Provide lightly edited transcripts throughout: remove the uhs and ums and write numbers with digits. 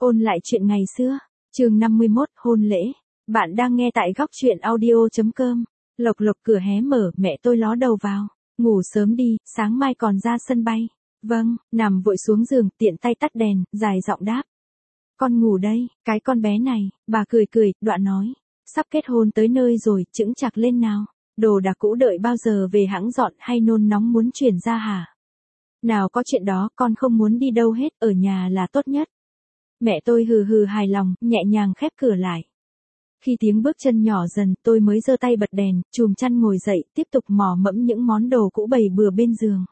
Ôn lại chuyện ngày xưa, chương 51, hôn lễ. Bạn đang nghe tại góc truyện audio.com. Lộc lộc cửa hé mở, mẹ tôi ló đầu vào. Ngủ sớm đi, sáng mai còn ra sân bay. Vâng, nằm vội xuống giường, tiện tay tắt đèn, dài giọng đáp. Con ngủ đây, cái con bé này, bà cười cười, đoạn nói. Sắp kết hôn tới nơi rồi, chững chạc lên nào. Đồ đạc cũ đợi bao giờ về hãng dọn hay nôn nóng muốn chuyển ra hả? Nào có chuyện đó, con không muốn đi đâu hết, ở nhà là tốt nhất. Mẹ tôi hừ hừ hài lòng, nhẹ nhàng khép cửa lại. Khi tiếng bước chân nhỏ dần, tôi mới giơ tay bật đèn, chùm chăn ngồi dậy, tiếp tục mò mẫm những món đồ cũ bày bừa bên giường.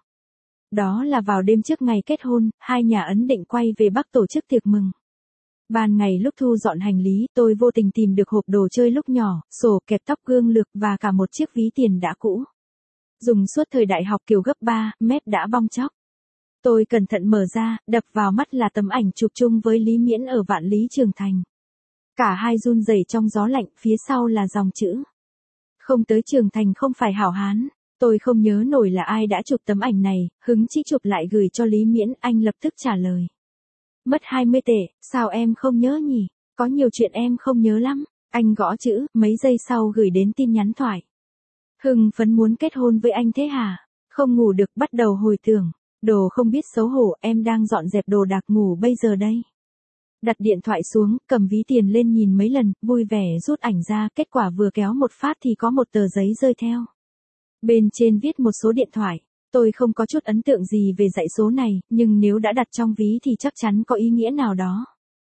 Đó là vào đêm trước ngày kết hôn, hai nhà ấn định quay về Bắc tổ chức tiệc mừng. Ban ngày lúc thu dọn hành lý, tôi vô tình tìm được hộp đồ chơi lúc nhỏ, sổ kẹp tóc gương lược và cả một chiếc ví tiền đã cũ. Dùng suốt thời đại học kiểu gấp 3 mét đã bong tróc. Tôi cẩn thận mở ra, đập vào mắt là tấm ảnh chụp chung với Lý Miễn ở Vạn Lý Trường Thành. Cả hai run rẩy trong gió lạnh, phía sau là dòng chữ. Không tới Trường Thành không phải hảo hán. Tôi không nhớ nổi là ai đã chụp tấm ảnh này, hứng chí chụp lại gửi cho Lý Miễn, anh lập tức trả lời. Mất 20 tệ, sao em không nhớ nhỉ? Có nhiều chuyện em không nhớ lắm. Anh gõ chữ, mấy giây sau gửi đến tin nhắn thoại. Hưng phấn muốn kết hôn với anh thế hả? Không ngủ được, bắt đầu hồi tưởng. Đồ không biết xấu hổ, em đang dọn dẹp đồ đạc ngủ bây giờ đây. Đặt điện thoại xuống, cầm ví tiền lên nhìn mấy lần, vui vẻ rút ảnh ra, kết quả vừa kéo một phát thì có một tờ giấy rơi theo. Bên trên viết một số điện thoại. Tôi không có chút ấn tượng gì về dãy số này, nhưng nếu đã đặt trong ví thì chắc chắn có ý nghĩa nào đó.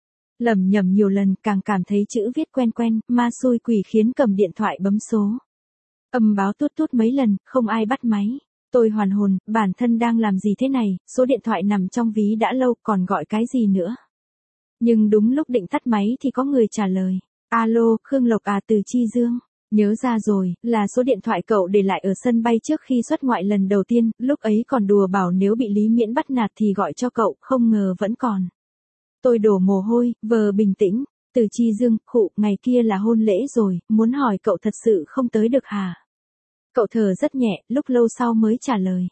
Lẩm nhẩm nhiều lần, càng cảm thấy chữ viết quen quen, ma xui quỷ khiến cầm điện thoại bấm số. Âm báo tút tút mấy lần, không ai bắt máy. Tôi hoàn hồn, bản thân đang làm gì thế này, số điện thoại nằm trong ví đã lâu, còn gọi cái gì nữa. Nhưng đúng lúc định tắt máy thì có người trả lời. Alo, Khương Lộc à, từ Chi Dương. Nhớ ra rồi, là số điện thoại cậu để lại ở sân bay trước khi xuất ngoại lần đầu tiên, lúc ấy còn đùa bảo nếu bị Lý Miễn bắt nạt thì gọi cho cậu, không ngờ vẫn còn. Tôi đổ mồ hôi, vờ bình tĩnh. Từ Chi Dương, khụ, ngày kia là hôn lễ rồi, muốn hỏi cậu thật sự không tới được hả? Cậu thở rất nhẹ, lúc lâu sau mới trả lời.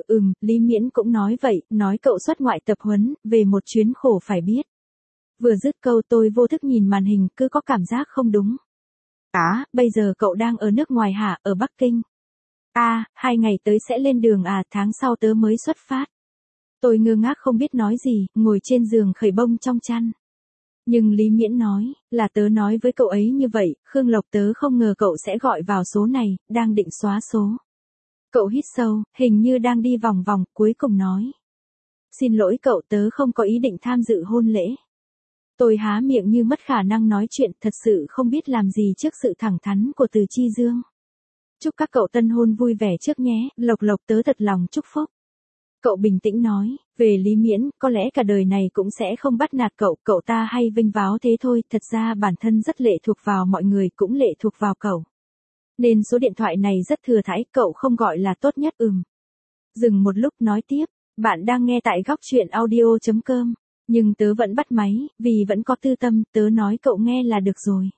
Lý Miễn cũng nói vậy, nói cậu xuất ngoại tập huấn, về một chuyến khổ phải biết. Vừa dứt câu tôi vô thức nhìn màn hình, cứ có cảm giác không đúng. Bây giờ cậu đang ở nước ngoài hả, ở Bắc Kinh? 2 ngày tới sẽ lên đường à, tháng sau tớ mới xuất phát. Tôi ngơ ngác không biết nói gì, ngồi trên giường khởi bông trong chăn. Nhưng Lý Miễn nói, là tớ nói với cậu ấy như vậy, Khương Lộc tớ không ngờ cậu sẽ gọi vào số này, đang định xóa số. Cậu hít sâu, hình như đang đi vòng vòng, cuối cùng nói. Xin lỗi cậu, tớ không có ý định tham dự hôn lễ. Tôi há miệng như mất khả năng nói chuyện, thật sự không biết làm gì trước sự thẳng thắn của Từ Chi Dương. Chúc các cậu tân hôn vui vẻ trước nhé, Lộc Lộc tớ thật lòng chúc phúc. Cậu bình tĩnh nói, về Lý Miễn, có lẽ cả đời này cũng sẽ không bắt nạt cậu, cậu ta hay vênh váo thế thôi, thật ra bản thân rất lệ thuộc vào mọi người, cũng lệ thuộc vào cậu. Nên số điện thoại này rất thừa thãi, cậu không gọi là tốt nhất. Dừng một lúc nói tiếp, bạn đang nghe tại góc truyện audio.com. Nhưng tớ vẫn bắt máy, vì vẫn có tư tâm, tớ nói cậu nghe là được rồi.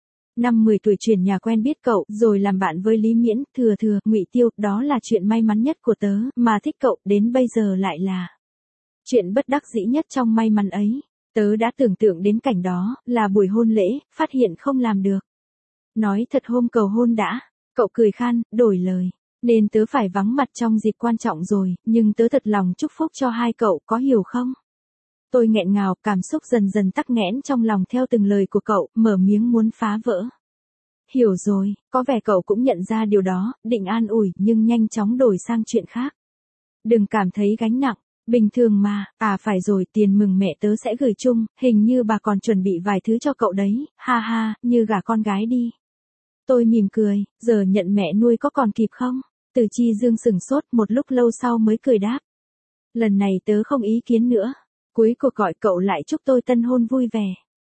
5-10 tuổi chuyển nhà quen biết cậu, rồi làm bạn với Lý Miễn, Ngụy Tiêu, đó là chuyện may mắn nhất của tớ, mà thích cậu, đến bây giờ lại là chuyện bất đắc dĩ nhất trong may mắn ấy. Tớ đã tưởng tượng đến cảnh đó, là buổi hôn lễ, phát hiện không làm được. Nói thật hôm cầu hôn đã, cậu cười khan, đổi lời. Nên tớ phải vắng mặt trong dịp quan trọng rồi, nhưng tớ thật lòng chúc phúc cho hai cậu, có hiểu không? Tôi nghẹn ngào, cảm xúc dần dần tắc nghẽn trong lòng theo từng lời của cậu, mở miếng muốn phá vỡ. Hiểu rồi, có vẻ cậu cũng nhận ra điều đó, định an ủi nhưng nhanh chóng đổi sang chuyện khác. Đừng cảm thấy gánh nặng, bình thường mà, phải rồi, tiền mừng mẹ tớ sẽ gửi chung, hình như bà còn chuẩn bị vài thứ cho cậu đấy, ha ha, như gả con gái đi. Tôi mỉm cười, giờ nhận mẹ nuôi có còn kịp không? Từ Chi Dương sửng sốt, một lúc lâu sau mới cười đáp. Lần này tớ không ý kiến nữa. Cuối cuộc gọi cậu lại chúc tôi tân hôn vui vẻ.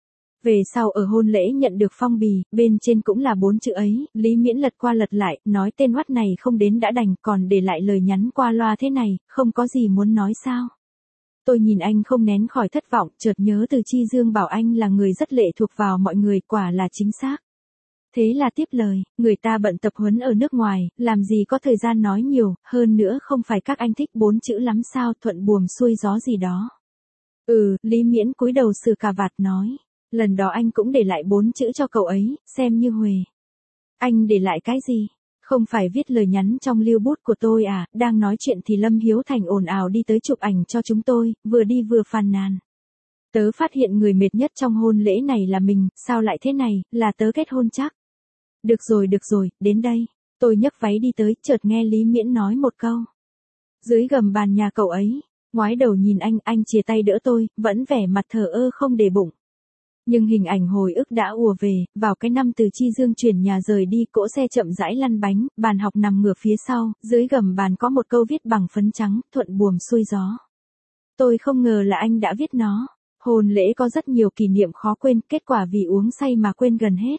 Về sau ở hôn lễ nhận được phong bì, bên trên cũng là 4 chữ ấy, Lý Miễn lật qua lật lại, nói tên oắt này không đến đã đành, còn để lại lời nhắn qua loa thế này, không có gì muốn nói sao. Tôi nhìn anh không nén khỏi thất vọng, chợt nhớ Từ Chi Dương bảo anh là người rất lệ thuộc vào mọi người, quả là chính xác. Thế là tiếp lời, người ta bận tập huấn ở nước ngoài, làm gì có thời gian nói nhiều, hơn nữa không phải các anh thích 4 chữ lắm sao, thuận buồm xuôi gió gì đó. Lý Miễn cúi đầu sửa cà vạt nói. Lần đó anh cũng để lại 4 chữ cho cậu ấy, xem như huề. Anh để lại cái gì? Không phải viết lời nhắn trong lưu bút của tôi à? Đang nói chuyện thì Lâm Hiếu Thành ồn ào đi tới chụp ảnh cho chúng tôi, vừa đi vừa phàn nàn. Tớ phát hiện người mệt nhất trong hôn lễ này là mình, sao lại thế này, là tớ kết hôn chắc. Được rồi, đến đây. Tôi nhấc váy đi tới, chợt nghe Lý Miễn nói một câu. Dưới gầm bàn nhà cậu ấy, ngoái đầu nhìn anh chìa tay đỡ tôi, vẫn vẻ mặt thờ ơ không để bụng. Nhưng hình ảnh hồi ức đã ùa về, vào cái năm Từ Chi Dương chuyển nhà rời đi, cỗ xe chậm rãi lăn bánh, bàn học nằm ngửa phía sau, dưới gầm bàn có một câu viết bằng phấn trắng, thuận buồm xuôi gió. Tôi không ngờ là anh đã viết nó. Hôn lễ có rất nhiều kỷ niệm khó quên, kết quả vì uống say mà quên gần hết.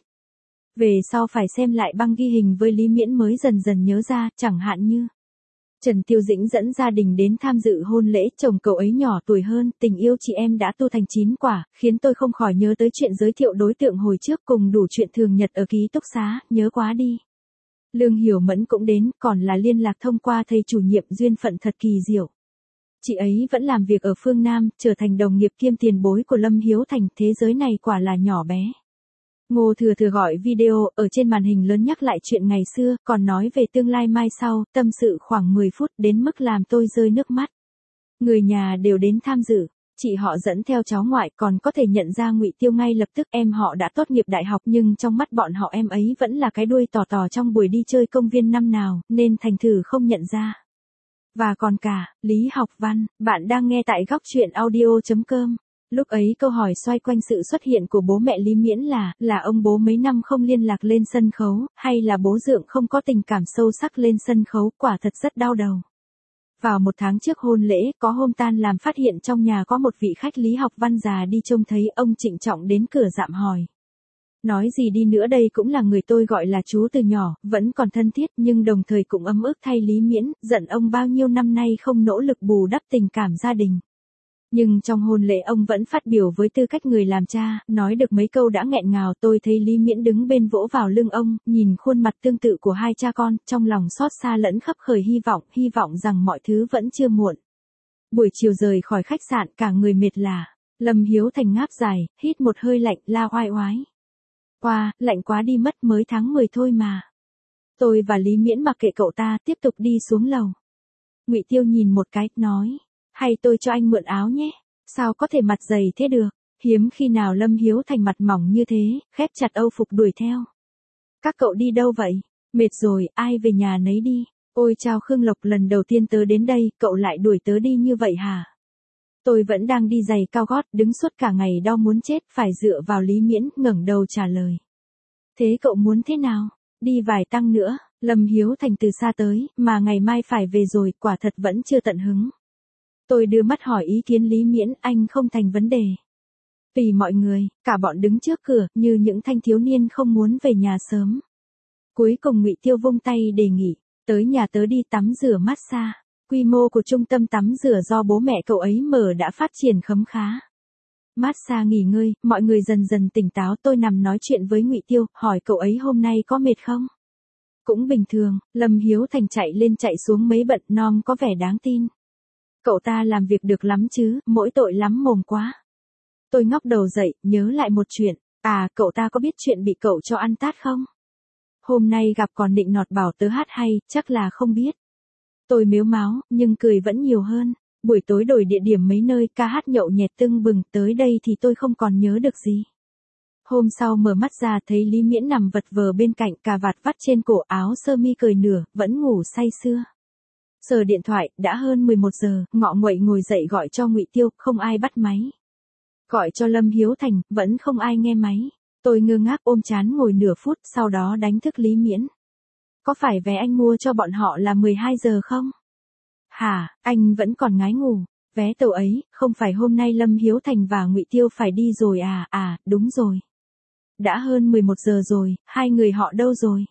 Về sau phải xem lại băng ghi hình với Lý Miễn mới dần dần nhớ ra, chẳng hạn như Trần Tiêu Dĩnh dẫn gia đình đến tham dự hôn lễ, chồng cậu ấy nhỏ tuổi hơn, tình yêu chị em đã tu thành 9 quả, khiến tôi không khỏi nhớ tới chuyện giới thiệu đối tượng hồi trước, cùng đủ chuyện thường nhật ở ký túc xá, nhớ quá đi. Lương Hiểu Mẫn cũng đến, còn là liên lạc thông qua thầy chủ nhiệm, duyên phận thật kỳ diệu. Chị ấy vẫn làm việc ở phương Nam, trở thành đồng nghiệp kiêm tiền bối của Lâm Hiếu Thành, thế giới này quả là nhỏ bé. Ngô Thừa Thừa gọi video, ở trên màn hình lớn nhắc lại chuyện ngày xưa, còn nói về tương lai mai sau, tâm sự khoảng 10 phút đến mức làm tôi rơi nước mắt. Người nhà đều đến tham dự, chị họ dẫn theo cháu ngoại, còn có thể nhận ra Ngụy Tiêu ngay lập tức. Em họ đã tốt nghiệp đại học nhưng trong mắt bọn họ em ấy vẫn là cái đuôi tò tò trong buổi đi chơi công viên năm nào, nên thành thử không nhận ra. Và còn cả, Lý Học Văn, bạn đang nghe tại góc truyện audio.com. Lúc ấy câu hỏi xoay quanh sự xuất hiện của bố mẹ Lý Miễn là ông bố mấy năm không liên lạc lên sân khấu, hay là bố dượng không có tình cảm sâu sắc lên sân khấu, quả thật rất đau đầu. Vào một tháng trước hôn lễ, có hôm tan làm phát hiện trong nhà có một vị khách Lý Học Văn già đi trông thấy, ông trịnh trọng đến cửa dạm hỏi. Nói gì đi nữa đây cũng là người tôi gọi là chú từ nhỏ, vẫn còn thân thiết nhưng đồng thời cũng ấm ức thay Lý Miễn, giận ông bao nhiêu năm nay không nỗ lực bù đắp tình cảm gia đình. Nhưng trong hôn lễ ông vẫn phát biểu với tư cách người làm cha, nói được mấy câu đã nghẹn ngào. Tôi thấy Lý Miễn đứng bên vỗ vào lưng ông, nhìn khuôn mặt tương tự của hai cha con, trong lòng xót xa lẫn khấp khởi hy vọng rằng mọi thứ vẫn chưa muộn. Buổi chiều rời khỏi khách sạn, cả người mệt lả. Lâm Hiếu Thành ngáp dài, hít một hơi lạnh, la oai oái. Lạnh quá đi mất, mới tháng 10 thôi mà. Tôi và Lý Miễn mặc kệ cậu ta, tiếp tục đi xuống lầu. Ngụy Tiêu nhìn một cái, nói. Hay tôi cho anh mượn áo nhé, sao có thể mặt dày thế được, hiếm khi nào Lâm Hiếu Thành mặt mỏng như thế, khép chặt âu phục đuổi theo. Các cậu đi đâu vậy? Mệt rồi, ai về nhà nấy đi. Ôi chao Khương Lộc, lần đầu tiên tớ đến đây, cậu lại đuổi tớ đi như vậy hả? Tôi vẫn đang đi giày cao gót, đứng suốt cả ngày đau muốn chết, phải dựa vào Lý Miễn, ngẩng đầu trả lời. Thế cậu muốn thế nào? Đi vài tăng nữa, Lâm Hiếu Thành từ xa tới, mà ngày mai phải về rồi, quả thật vẫn chưa tận hứng. Tôi đưa mắt hỏi ý kiến Lý Miễn, anh không thành vấn đề. Vì mọi người, cả bọn đứng trước cửa, như những thanh thiếu niên không muốn về nhà sớm. Cuối cùng Ngụy Tiêu vung tay đề nghị, tới nhà tớ đi tắm rửa massage. Quy mô của trung tâm tắm rửa do bố mẹ cậu ấy mở đã phát triển khấm khá. Massage nghỉ ngơi, mọi người dần dần tỉnh táo. Tôi nằm nói chuyện với Ngụy Tiêu, hỏi cậu ấy hôm nay có mệt không? Cũng bình thường. Lâm Hiếu Thành chạy lên chạy xuống mấy bận nom có vẻ đáng tin. Cậu ta làm việc được lắm chứ, mỗi tội lắm mồm quá. Tôi ngóc đầu dậy, nhớ lại một chuyện. Cậu ta có biết chuyện bị cậu cho ăn tát không? Hôm nay gặp còn định nọt bảo tớ hát hay, chắc là không biết. Tôi mếu máo, nhưng cười vẫn nhiều hơn. Buổi tối đổi địa điểm mấy nơi, ca hát nhậu nhẹt tưng bừng, tới đây thì tôi không còn nhớ được gì. Hôm sau mở mắt ra thấy Lý Miễn nằm vật vờ bên cạnh, cà vạt vắt trên cổ, áo sơ mi cởi nửa, vẫn ngủ say sưa. Sờ điện thoại, đã hơn 11 giờ, ngọ nguậy ngồi dậy gọi cho Ngụy Tiêu, không ai bắt máy. Gọi cho Lâm Hiếu Thành, vẫn không ai nghe máy. Tôi ngơ ngác ôm chán ngồi nửa phút, sau đó đánh thức Lý Miễn. Có phải vé anh mua cho bọn họ là 12 giờ không? Hả, anh vẫn còn ngái ngủ. Vé tàu ấy, không phải hôm nay Lâm Hiếu Thành và Ngụy Tiêu phải đi rồi à, đúng rồi. Đã hơn 11 giờ rồi, hai người họ đâu rồi?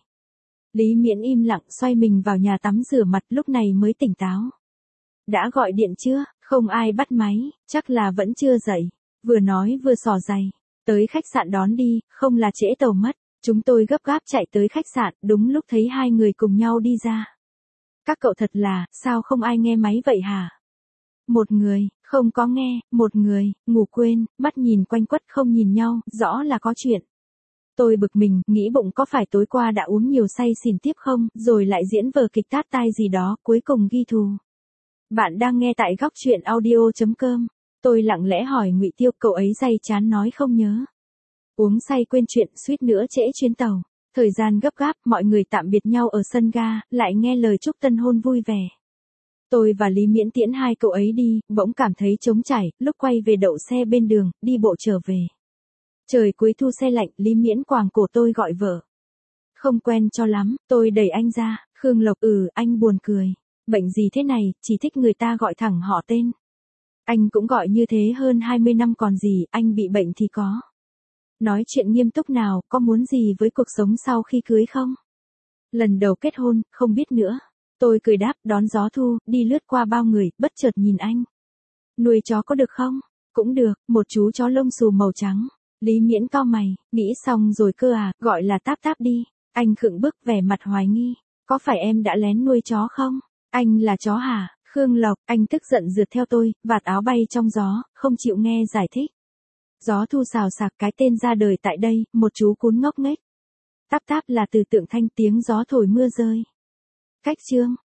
Lý Miễn im lặng xoay mình vào nhà tắm rửa mặt, lúc này mới tỉnh táo. Đã gọi điện chưa? Không ai bắt máy, chắc là vẫn chưa dậy. Vừa nói vừa xỏ giày. Tới khách sạn đón đi, không là trễ tàu mất. Chúng tôi gấp gáp chạy tới khách sạn, đúng lúc thấy hai người cùng nhau đi ra. Các cậu thật là, sao không ai nghe máy vậy hả? Một người, Không có nghe, một người, ngủ quên, mắt nhìn quanh quất không nhìn nhau, rõ là có chuyện. Tôi bực mình, nghĩ bụng có phải tối qua đã uống nhiều say xỉn tiếp không, rồi lại diễn vở kịch tát tai gì đó, cuối cùng ghi thù. Bạn đang nghe tại góc chuyện audio.com. Tôi lặng lẽ hỏi Ngụy Tiêu, cậu ấy day chán nói không nhớ. Uống say quên chuyện, suýt nữa trễ chuyến tàu. Thời gian gấp gáp, mọi người tạm biệt nhau ở sân ga, lại nghe lời chúc tân hôn vui vẻ. Tôi và Lý Miễn tiễn hai cậu ấy đi, bỗng cảm thấy trống trải, lúc quay về đậu xe bên đường, đi bộ trở về. Trời cuối thu xe lạnh, Lý Miễn quàng cổ tôi gọi vợ. Không quen cho lắm, tôi đẩy anh ra, Khương Lộc, anh buồn cười. Bệnh gì thế này, chỉ thích người ta gọi thẳng họ tên. Anh cũng gọi như thế hơn 20 năm còn gì, anh bị bệnh thì có. Nói chuyện nghiêm túc nào, có muốn gì với cuộc sống sau khi cưới không? Lần đầu kết hôn, không biết nữa. Tôi cười đáp, đón gió thu, đi lướt qua bao người, bất chợt nhìn anh. Nuôi chó có được không? Cũng được, một chú chó lông xù màu trắng. Lý Miễn cau mày, nghĩ xong rồi cơ à, gọi là Táp Táp đi. Anh khựng bước vẻ mặt hoài nghi. Có phải em đã lén nuôi chó không? Anh là chó hả? Khương Lộc, anh tức giận rượt theo tôi, vạt áo bay trong gió, không chịu nghe giải thích. Gió thu xào xạc, cái tên ra đời tại đây, một chú cún ngốc nghếch. Táp Táp là từ tượng Thanh, tiếng gió thổi mưa rơi. Cách chương.